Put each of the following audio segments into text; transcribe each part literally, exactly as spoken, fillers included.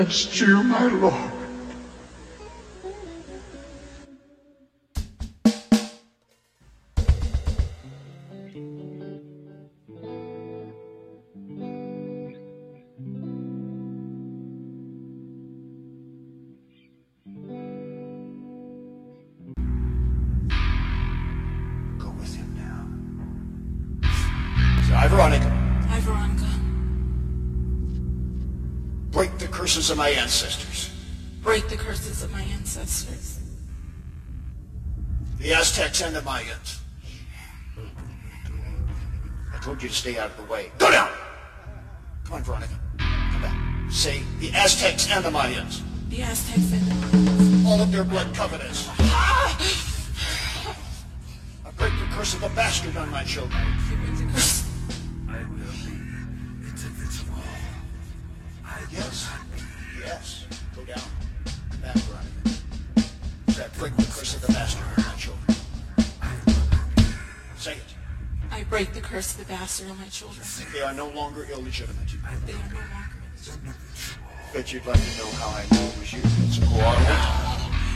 against you, my Lord. Go with him now. Hi, Veronica. Hi, Veronica. Break the curses of my ancestors. Break the curses of my ancestors. The Aztecs and the Mayans. I told you to stay out of the way. Go down! Come on, Veronica. Come back. Say, the Aztecs and the Mayans. The Aztecs and the Mayans. All of their blood covenants. I break the curse of the bastard on my children. You break the curse. I will be invincible. I will Yes. not be. Yes. Go down. Back, Veronica. Say, I break the curse of the bastard on my children. Say it. I break the curse of the bastard on my children. They are no longer illegitimate. They are no longer. Bet you'd like to know how I knew it was you. It's a coordinate.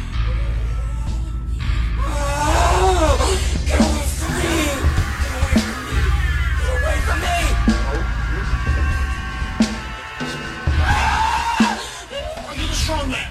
Get away from me! Get away from me! Are you the strong man?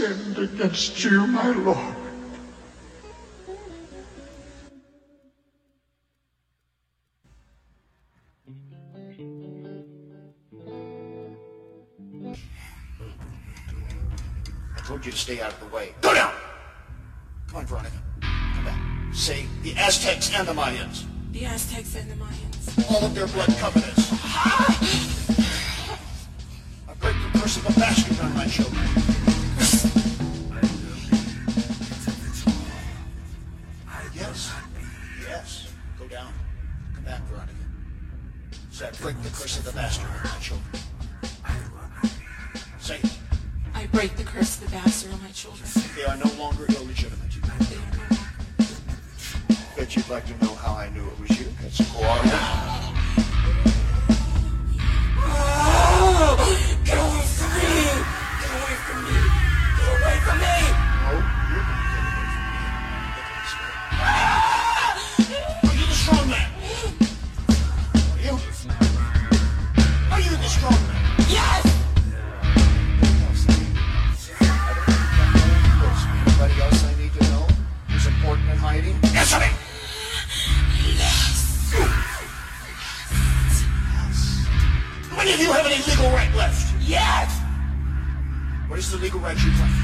sinned against you, my Lord. I told you to stay out of the way. Go down! Come on, Veronica. Come back. Say the Aztecs and the Mayans. The Aztecs and the Mayans. All of their blood covenants. I break the curse of the bastard on my children. I will be individual. I will Yes. not be. Yes. Go down. Come back, Veronica. Say I break the curse of the bastard on my children. I will not be. Say it. I break the curse of the bastard on my children. They are no longer illegitimate. They are no longer. Bet you'd like to know how I knew it was you. Quetzalcoatl. Oh, get away from me! Get away from me! Get away from me! No, you're going to get away from me. Are you the strong man? Are you? Are you the strong man? Yes! Anybody else I need to know who's important in hiding? Answer me! How many of you have any legal right left? Yes! What is the legal right you claim?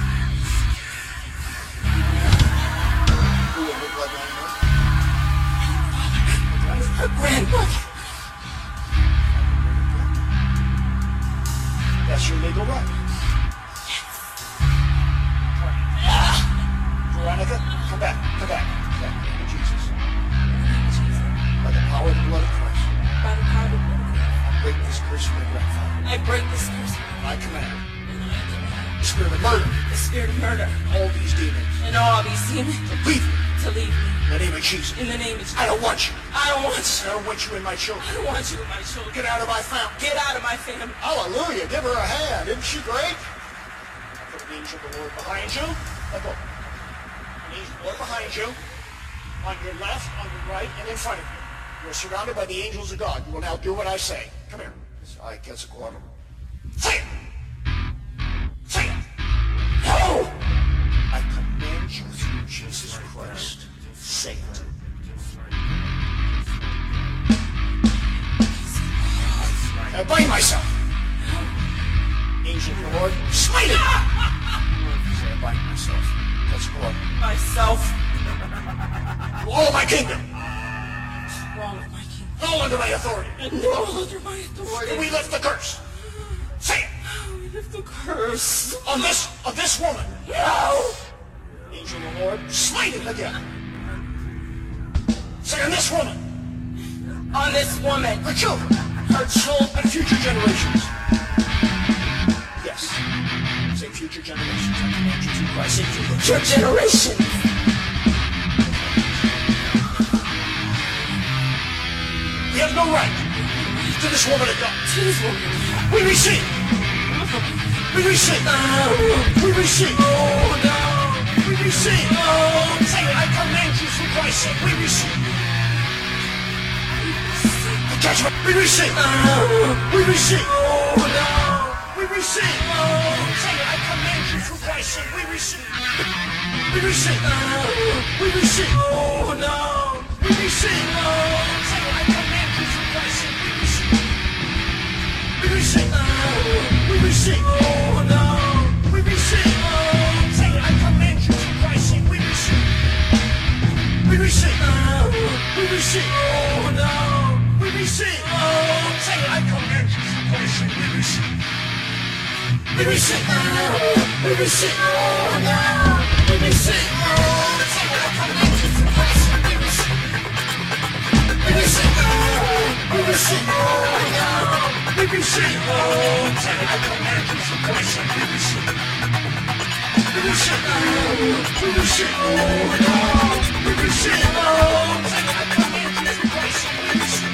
Who in your bloodline was? Her grandmother. That's your legal right. Veronica, come back, come back. Come back, in the name of Jesus. By the power of the blood of Christ, By the power of the blood of Christ, I break this curse from my grandfather. I break this curse. I command And I command the spirit of murder, the spirit of murder all these demons, and all these demons to leave me to leave me. in the name of Jesus. In the name of Jesus. I don't want you. I don't want I you. don't want you in my children. I don't want you in my children. Get out of my family. Get out of my family. Hallelujah. Give her a hand. Isn't she great? I put the angel of the Lord behind you. Let go. The angel of the Lord behind you. On your left, on your right, and in front of you. You are surrounded by the angels of God. You will now do what I say. Come here. I, Quetzalcoatl. Say it. Say it. No! I command you through Jesus Christ. Say it. I blame myself. Angel of the Lord, smite it! Say I bind myself. That's Lord. Myself. All of my kingdom. Wrong with my king. All under my authority. And all under my authority. And we lift the curse. Say it. We lift the curse. On this, on this woman. No! Angel of the Lord, smite it again. Say on this woman. On this woman. Her children. Her children. And future generations. Yes. Say future generations. I command you through Christ. Say future Your generation. We have no right to this woman of God. To this woman. We receive. We receive. We receive. Oh, no. We receive. No. Say it. I command you through Christ's sake. We receive. The judgment. We receive. We receive. Oh, no. We receive. Say it. I command you through Christ's sake. We receive. We receive. We receive. Oh, no. We receive. Say it. I command you through Christ's sake. We receive. We receive. We receive. Oh, no. We receive. Say it. I command you through Christ's sake. We receive. We receive. We receive. Oh, no. We receive. Say it. I command you through Christ's sake. We receive. We receive. We receive. Oh, no. We receive. Say it. I command you through Christ's sake. We receive. We receive. We receive. We receive. Say it. I command you through Christ's sake. We receive. We receive. We receive. We receive. Say it. I command you through Christ's sake. We receive.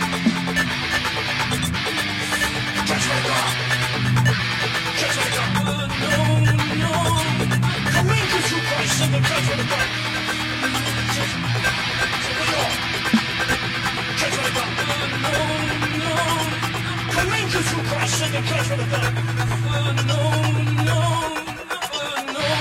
Judgment of God. Judgment of God. No, no. Command you through Christ and the judgment of God. Judgment. So we all. Judgment of God. Command you through Christ and the judgment of God. No, no, no.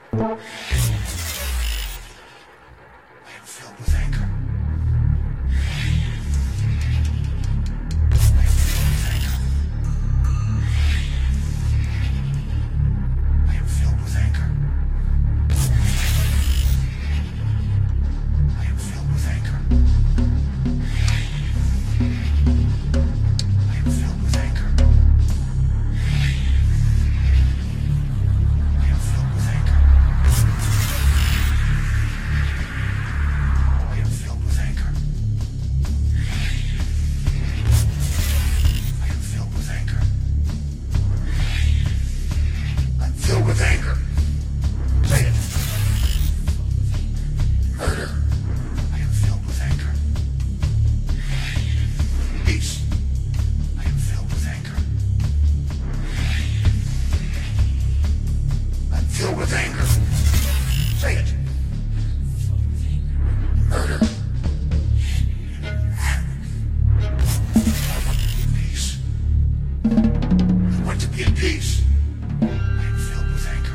I am filled with anger. I am filled with anger. I am filled with anger. I am filled with anger. I am filled with anger. I am filled with anger. I am filled with anger. I'm filled with anger. Say it. Murder. I am filled with anger. Peace. I am filled with anger. I'm filled with anger. Say it. Murder. Peace. I want to be in peace. I am filled with anger.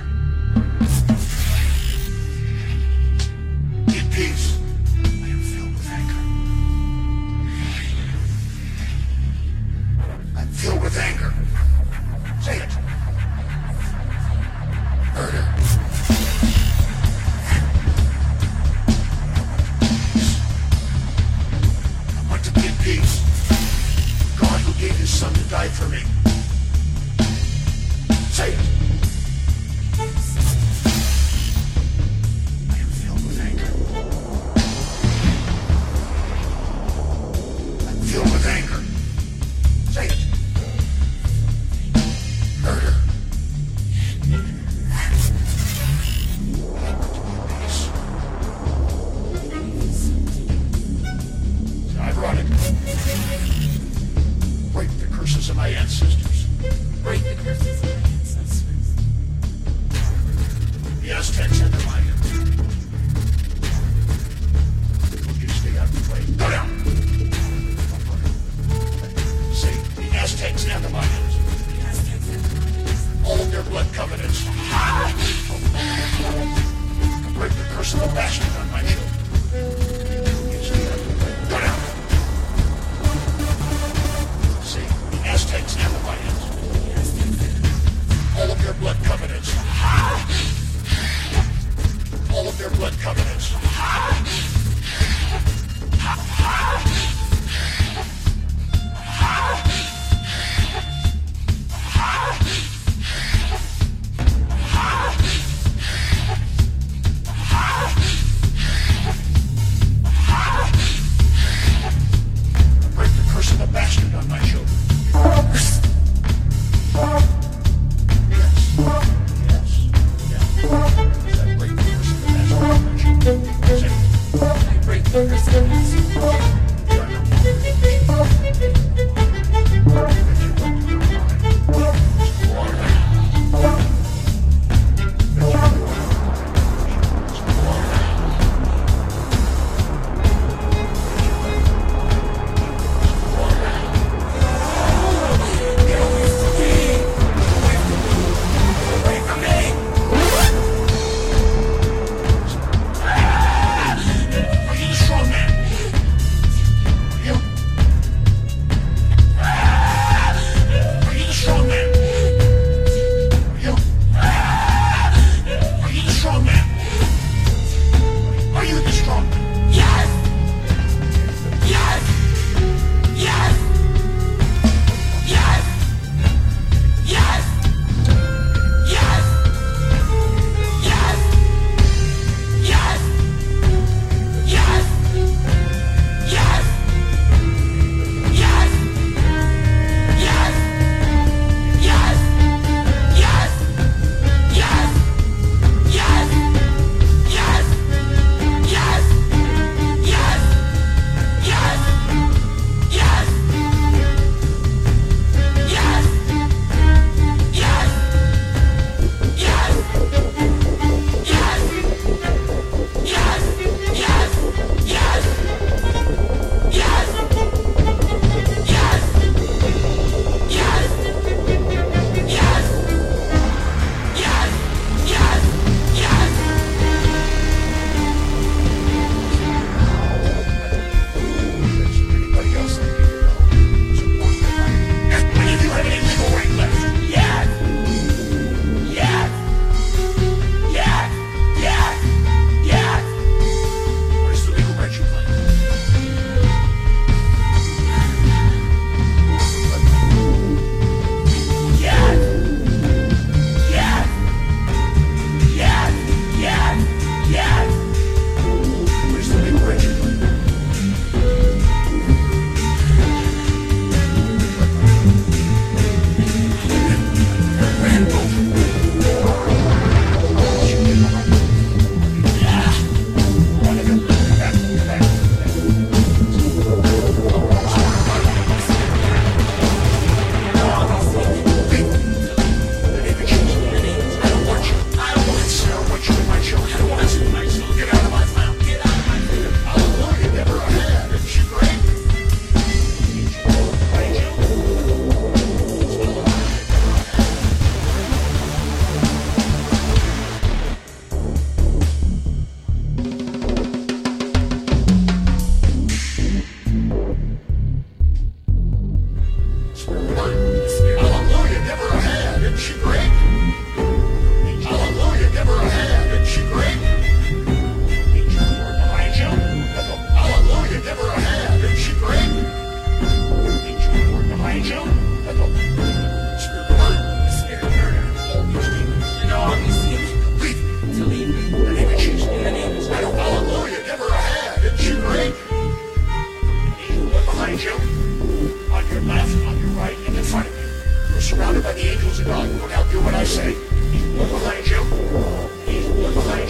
In peace. I am filled with anger. I'm filled with anger. Say it. Murder. I want to be in peace. God who gave his son to die for me. Say it. I am filled with anger. I'm filled with anger. Say it. Murder. Peace. It's ironic. Break the curses of my ancestors. Break the curses of my ancestors. The Aztecs and the Mayans. Will you stay out of the way? Go down! Say, the Aztecs and the Mayans. The Aztecs and the Mayans. All of their blood covenants. Break the curse of the bastard on my children. Will you stay out of the way? Go down! Say, the Aztecs and the Mayans. The Aztecs and the Mayans. All of their blood covenants.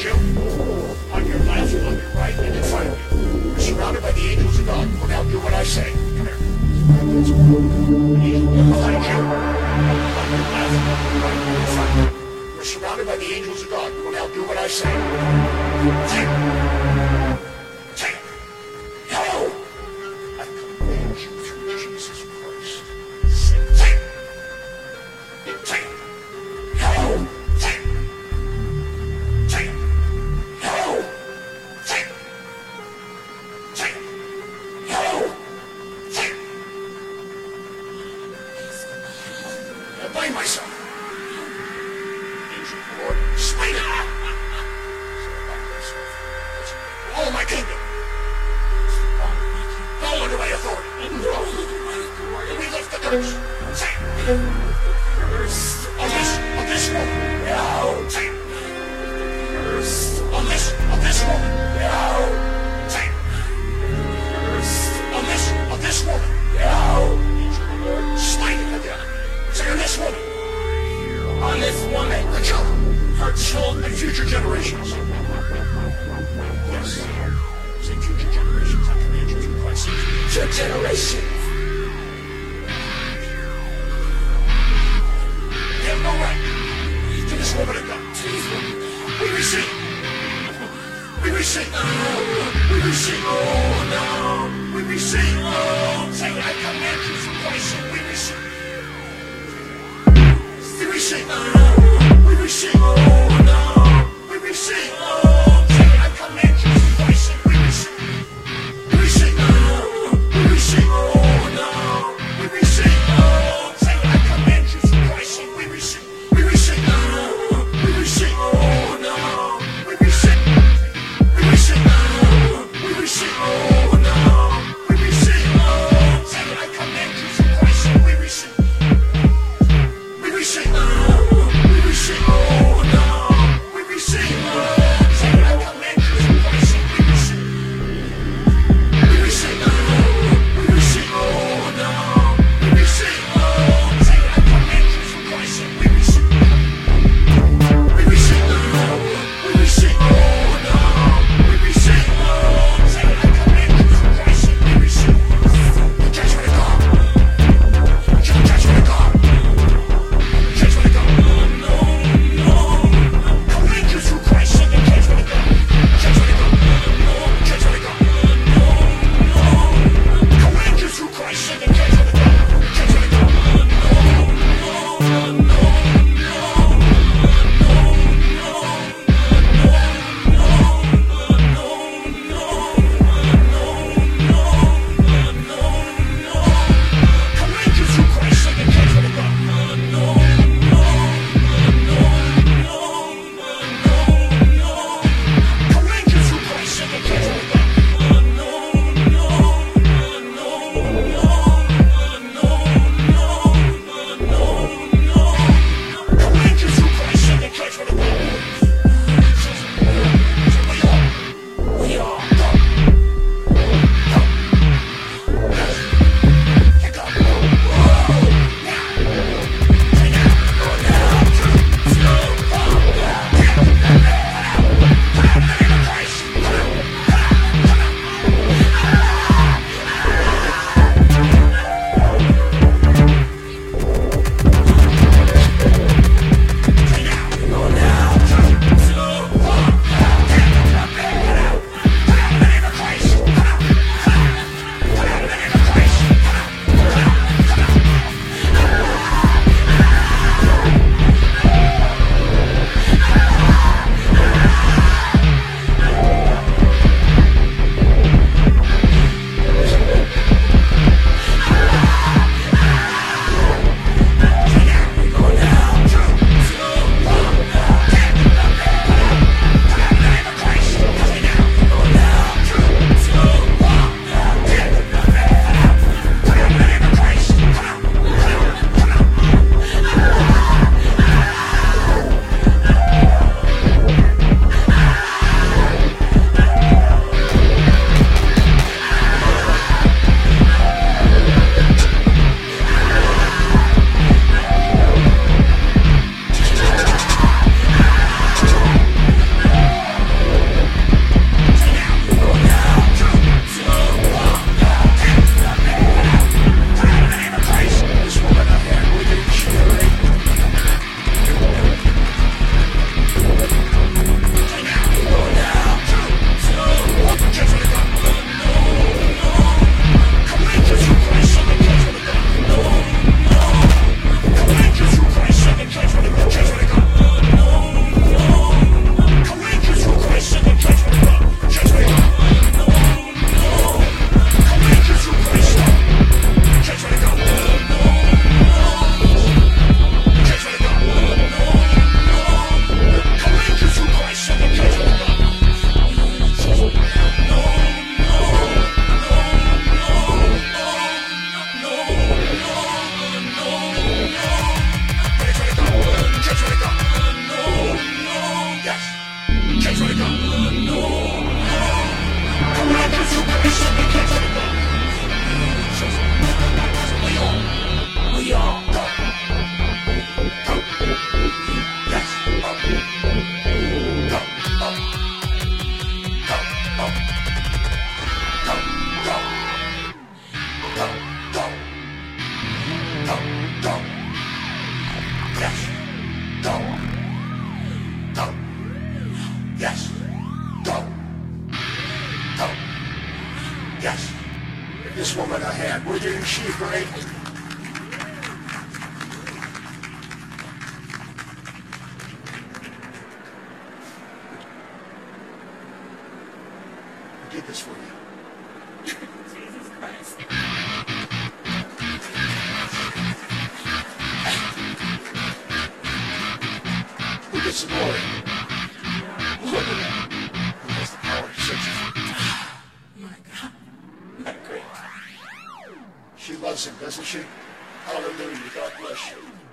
you, on your left, on your right, and in front of you. You're surrounded by the angels of God. Well, now do what I say. Come here. Angels behind you, on your left, on your right, and in front of you. You're surrounded by the angels of God. Well, now do what I say. Take it. Take it. Hello. I command you through Jesus Christ. Say, take it. Take it. Hello. Take it. Take it. Hello. Take it. Take it. Hello. Take it. I blame myself. Angel of the Lord, smite it. All my kingdom. All under my authority. And we lift the curse. Take it. Curse. On this, on this woman. No. Take it. Curse. On this, on this woman. No. Take it. Curse. On this, on this woman. No. Angel of the Lord, smite it again. Say on this woman. On this woman. Her children. Her children and future generations. Yes. Say future generations. I command you through Christ. Future generations. You have no right to this woman of God. We receive. We receive. We receive. Oh, no. We receive. Oh, say, I command you through Christ. We receive. We receive. We receive. Oh, no. We receive. Oh, say, I command you through Christ. We receive. We receive. We receive. Oh, no. We receive. Oh, say, I command you through Christ. We receive. We receive. We receive. Oh, no. We receive. We receive. We receive. Oh, no. We receive. Oh, say, I command you through Christ. We receive. We receive. We receive. Oh, no. can't let it go. No, no. Come on, that's so very simple. We can't let it go. So, so we all, we all go. Go. Yes. Up. Go. Up. Go. Up. Go. Go. Go. Go. Go. Go. Yes. Go. Go. Yes. Go. Go. Yes. This woman I had, would you? She great. I did this for you. Jesus Christ. Who gets the glory? Look at that. Who has the power to set you free? My God. My great. She loves him, doesn't she? Hallelujah. God bless you.